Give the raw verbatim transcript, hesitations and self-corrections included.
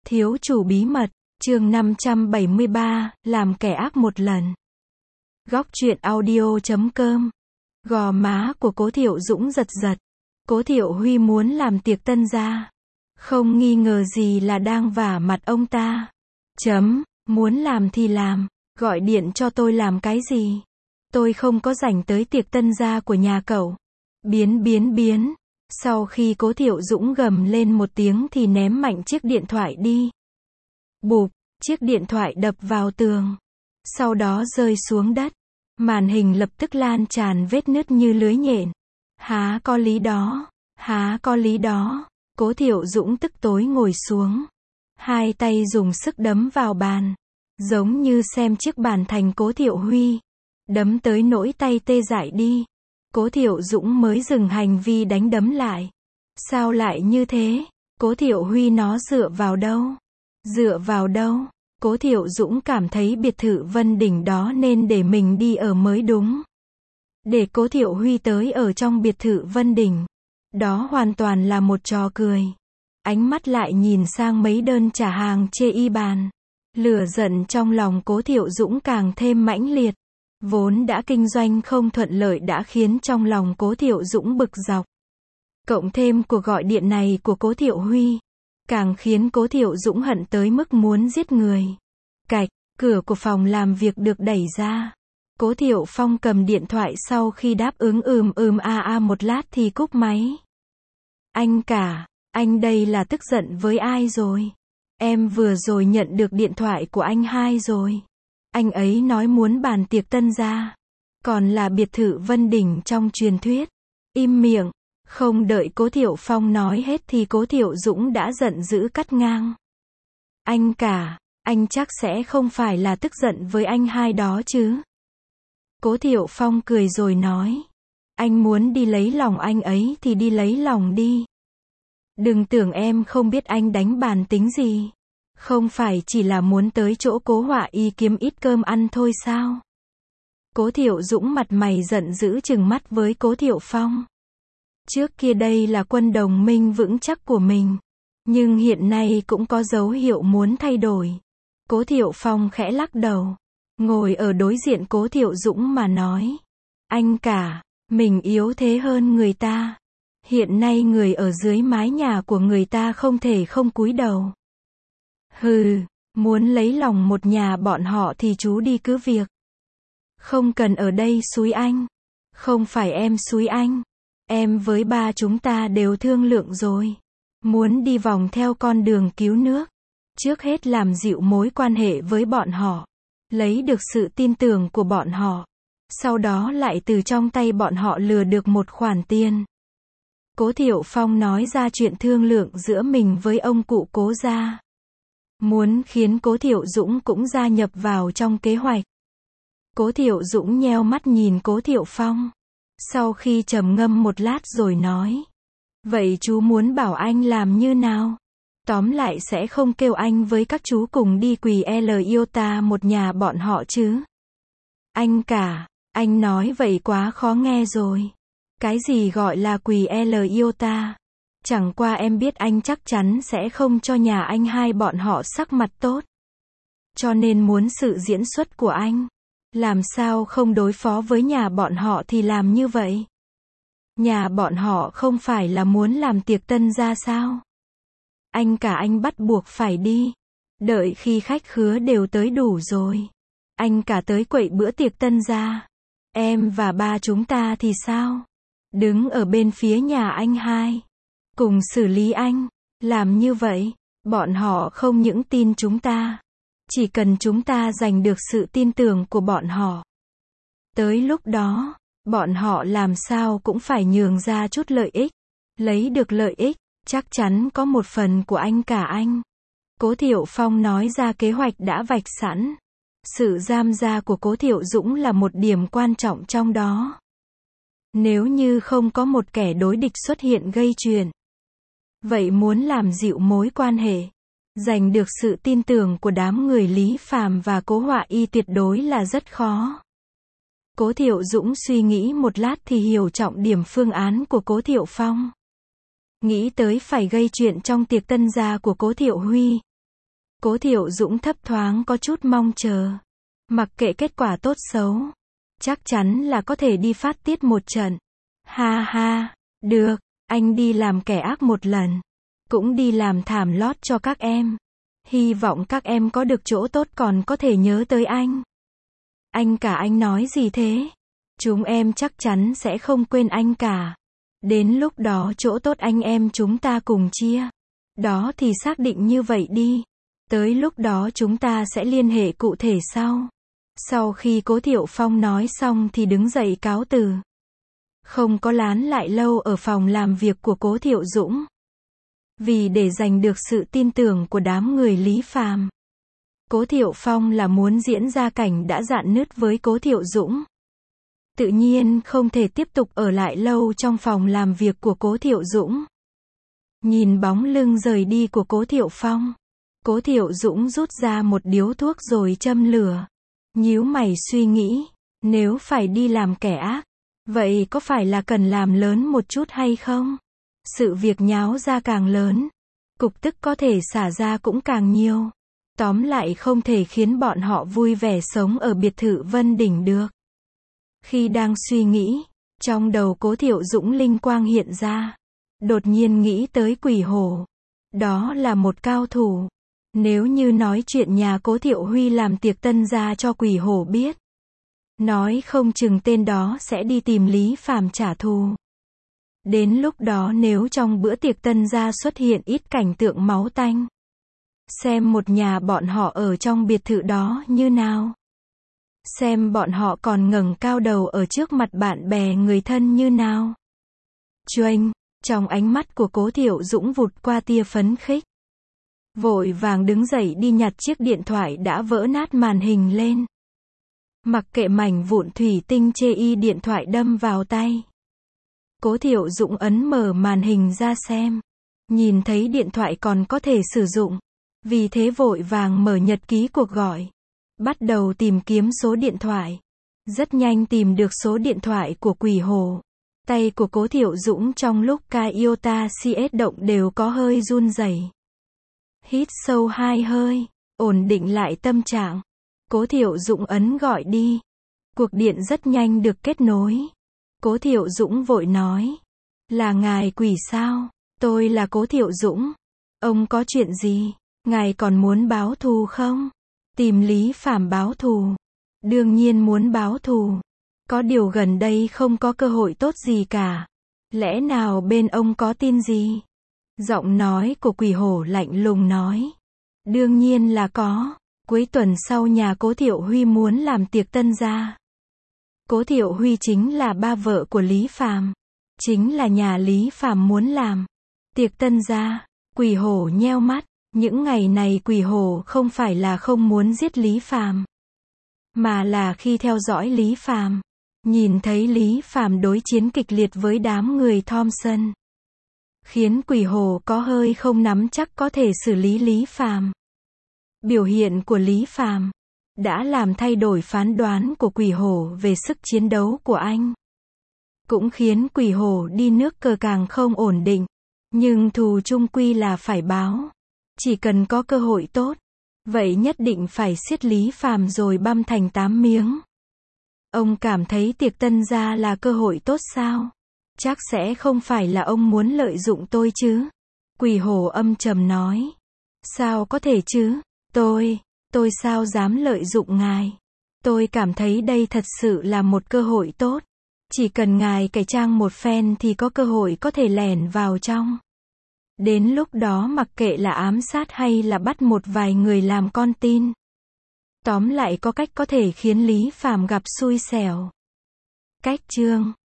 Thiếu chủ bí mật, chương năm trăm bảy mươi ba, làm kẻ ác một lần. Góc truyện audio chấm com. Gò má của Cố Thiệu Dũng giật giật. Cố Thiệu Huy muốn làm tiệc tân gia. Không nghi ngờ gì là đang vả mặt ông ta. Chấm, muốn làm thì làm, gọi điện cho tôi làm cái gì? Tôi không có rảnh tới tiệc tân gia của nhà cậu. Biến biến biến. Sau khi Cố Thiệu Dũng gầm lên một tiếng thì ném mạnh chiếc điện thoại đi. Bụp, chiếc điện thoại đập vào tường. Sau đó rơi xuống đất. Màn hình lập tức lan tràn vết nứt như lưới nhện. Há có lý đó, há có lý đó. Cố Thiệu Dũng tức tối ngồi xuống. Hai tay dùng sức đấm vào bàn. Giống như xem chiếc bàn thành Cố Thiệu Huy. Đấm tới nỗi tay tê dại đi. Cố Thiệu Dũng mới dừng hành vi đánh đấm lại. Sao lại như thế? Cố Thiệu Huy nó dựa vào đâu? Dựa vào đâu? Cố Thiệu Dũng cảm thấy biệt thự Vân Đỉnh đó nên để mình đi ở mới đúng. Để Cố Thiệu Huy tới ở trong biệt thự Vân Đỉnh. Đó hoàn toàn là một trò cười. Ánh mắt lại nhìn sang mấy đơn trả hàng chê y bàn. Lửa giận trong lòng Cố Thiệu Dũng càng thêm mãnh liệt. Vốn đã kinh doanh không thuận lợi đã khiến trong lòng Cố Thiệu Dũng bực dọc. Cộng thêm cuộc gọi điện này của Cố Thiệu Huy. Càng khiến Cố Thiệu Dũng hận tới mức muốn giết người. Cạch, cửa của phòng làm việc được đẩy ra. Cố Thiệu Phong cầm điện thoại sau khi đáp ứng ừm ừm a a một lát thì cúp máy. Anh cả, anh đây là tức giận với ai rồi? Em vừa rồi nhận được điện thoại của anh hai rồi. Anh ấy nói muốn bàn tiệc tân gia. Còn là biệt thự Vân Đỉnh trong truyền thuyết. Im miệng. Không đợi Cố Thiệu Phong nói hết thì Cố Thiệu Dũng đã giận dữ cắt ngang. Anh cả, anh chắc sẽ không phải là tức giận với anh hai đó chứ? Cố Thiệu Phong cười rồi nói. Anh muốn đi lấy lòng anh ấy thì đi lấy lòng đi. Đừng tưởng em không biết anh đánh bàn tính gì. Không phải chỉ là muốn tới chỗ Cố Họa Y kiếm ít cơm ăn thôi sao? Cố Thiệu Dũng mặt mày giận dữ trừng mắt với Cố Thiệu Phong. Trước kia đây là quân đồng minh vững chắc của mình. Nhưng hiện nay cũng có dấu hiệu muốn thay đổi. Cố Thiệu Phong khẽ lắc đầu. Ngồi ở đối diện Cố Thiệu Dũng mà nói. Anh cả, mình yếu thế hơn người ta. Hiện nay người ở dưới mái nhà của người ta không thể không cúi đầu. Hừ, muốn lấy lòng một nhà bọn họ thì chú đi cứ việc. Không cần ở đây xúi anh. Không phải em xúi anh. Em với ba chúng ta đều thương lượng rồi. Muốn đi vòng theo con đường cứu nước. Trước hết làm dịu mối quan hệ với bọn họ. Lấy được sự tin tưởng của bọn họ. Sau đó lại từ trong tay bọn họ lừa được một khoản tiền. Cố Thiệu Phong nói ra chuyện thương lượng giữa mình với ông cụ Cố gia. Muốn khiến Cố Thiệu Dũng cũng gia nhập vào trong kế hoạch. Cố Thiệu Dũng nheo mắt nhìn Cố Thiệu Phong. Sau khi trầm ngâm một lát rồi nói. Vậy chú muốn bảo anh làm như nào? Tóm lại sẽ không kêu anh với các chú cùng đi quỳ L Iota một nhà bọn họ chứ? Anh cả, anh nói vậy quá khó nghe rồi. Cái gì gọi là quỳ L Iota? Chẳng qua em biết anh chắc chắn sẽ không cho nhà anh hai bọn họ sắc mặt tốt. Cho nên muốn sự diễn xuất của anh. Làm sao không đối phó với nhà bọn họ thì làm như vậy? Nhà bọn họ không phải là muốn làm tiệc tân gia sao? Anh cả anh bắt buộc phải đi. Đợi khi khách khứa đều tới đủ rồi. Anh cả tới quậy bữa tiệc tân gia. Em và ba chúng ta thì sao? Đứng ở bên phía nhà anh hai. Cùng xử lý anh. Làm như vậy, bọn họ không những tin chúng ta. Chỉ cần chúng ta giành được sự tin tưởng của bọn họ. Tới lúc đó, bọn họ làm sao cũng phải nhường ra chút lợi ích. Lấy được lợi ích, chắc chắn có một phần của anh cả anh. Cố Thiệu Phong nói ra kế hoạch đã vạch sẵn. Sự giam gia của Cố Thiệu Dũng là một điểm quan trọng trong đó. Nếu như không có một kẻ đối địch xuất hiện gây chuyện. Vậy muốn làm dịu mối quan hệ. Giành được sự tin tưởng của đám người Lý Phàm và Cố Họa Y tuyệt đối là rất khó. Cố Thiệu Dũng suy nghĩ một lát thì hiểu trọng điểm phương án của Cố Thiệu Phong. Nghĩ tới phải gây chuyện trong tiệc tân gia của Cố Thiệu Huy. Cố Thiệu Dũng thấp thoáng có chút mong chờ. Mặc kệ kết quả tốt xấu, chắc chắn là có thể đi phát tiết một trận. Ha ha, được, anh đi làm kẻ ác một lần. Cũng đi làm thảm lót cho các em. Hy vọng các em có được chỗ tốt còn có thể nhớ tới anh. Anh cả anh nói gì thế? Chúng em chắc chắn sẽ không quên anh cả. Đến lúc đó chỗ tốt anh em chúng ta cùng chia. Đó thì xác định như vậy đi. Tới lúc đó chúng ta sẽ liên hệ cụ thể sau. Sau khi Cố Thiệu Phong nói xong thì đứng dậy cáo từ. Không có lán lại lâu ở phòng làm việc của Cố Thiệu Dũng. Vì để giành được sự tin tưởng của đám người Lý Phàm, Cố Thiệu Phong là muốn diễn ra cảnh đã rạn nứt với Cố Thiệu Dũng. Tự nhiên không thể tiếp tục ở lại lâu trong phòng làm việc của Cố Thiệu Dũng. Nhìn bóng lưng rời đi của Cố Thiệu Phong, Cố Thiệu Dũng rút ra một điếu thuốc rồi châm lửa. Nhíu mày suy nghĩ, nếu phải đi làm kẻ ác, vậy có phải là cần làm lớn một chút hay không? Sự việc nháo ra càng lớn, cục tức có thể xả ra cũng càng nhiều. Tóm lại không thể khiến bọn họ vui vẻ sống ở biệt thự Vân Đỉnh được. Khi đang suy nghĩ, trong đầu Cố Thiệu Dũng linh quang hiện ra. Đột nhiên nghĩ tới Quỷ Hổ. Đó là một cao thủ. Nếu như nói chuyện nhà Cố Thiệu Huy làm tiệc tân gia cho Quỷ Hổ biết, nói không chừng tên đó sẽ đi tìm Lý Phàm trả thù. Đến lúc đó nếu trong bữa tiệc tân gia xuất hiện ít cảnh tượng máu tanh, xem một nhà bọn họ ở trong biệt thự đó như nào. Xem bọn họ còn ngẩng cao đầu ở trước mặt bạn bè người thân như nào. Choanh, trong ánh mắt của Cố Thiệu Dũng vụt qua tia phấn khích. Vội vàng đứng dậy đi nhặt chiếc điện thoại đã vỡ nát màn hình lên. Mặc kệ mảnh vụn thủy tinh chê y điện thoại đâm vào tay. Cố Thiệu Dũng ấn mở màn hình ra xem. Nhìn thấy điện thoại còn có thể sử dụng. Vì thế vội vàng mở nhật ký cuộc gọi. Bắt đầu tìm kiếm số điện thoại. Rất nhanh tìm được số điện thoại của Quỷ Hổ. Tay của Cố Thiệu Dũng trong lúc cai iota cs động đều có hơi run rẩy. Hít sâu hai hơi, ổn định lại tâm trạng. Cố Thiệu Dũng ấn gọi đi. Cuộc điện rất nhanh được kết nối. Cố Thiệu Dũng vội nói. Là ngài Quỷ sao? Tôi là Cố Thiệu Dũng. Ông có chuyện gì? Ngài còn muốn báo thù không? Tìm Lý Phàm báo thù. Đương nhiên muốn báo thù. Có điều gần đây không có cơ hội tốt gì cả. Lẽ nào bên ông có tin gì? Giọng nói của Quỷ Hổ lạnh lùng nói. Đương nhiên là có. Cuối tuần sau nhà Cố Thiệu Huy muốn làm tiệc tân gia. Cố Thiệu Huy chính là ba vợ của Lý Phàm. Chính là nhà Lý Phàm muốn làm tiệc tân gia. Quỷ Hổ nheo mắt. Những ngày này Quỷ Hổ không phải là không muốn giết Lý Phàm, mà là khi theo dõi Lý Phàm, nhìn thấy Lý Phàm đối chiến kịch liệt với đám người Thompson, khiến Quỷ Hổ có hơi không nắm chắc có thể xử lý Lý Phàm. Biểu hiện của Lý Phàm đã làm thay đổi phán đoán của Quỷ Hổ về sức chiến đấu của anh. Cũng khiến Quỷ Hổ đi nước cờ càng không ổn định. Nhưng thù chung quy là phải báo. Chỉ cần có cơ hội tốt, vậy nhất định phải siết Lý Phàm rồi băm thành tám miếng. Ông cảm thấy tiệc tân gia là cơ hội tốt sao? Chắc sẽ không phải là ông muốn lợi dụng tôi chứ? Quỷ Hổ âm trầm nói. Sao có thể chứ? Tôi, tôi sao dám lợi dụng ngài? Tôi cảm thấy đây thật sự là một cơ hội tốt. Chỉ cần ngài cải trang một phen thì có cơ hội có thể lẻn vào trong. Đến lúc đó mặc kệ là ám sát hay là bắt một vài người làm con tin. Tóm lại có cách có thể khiến Lý Phàm gặp xui xẻo. Cách chương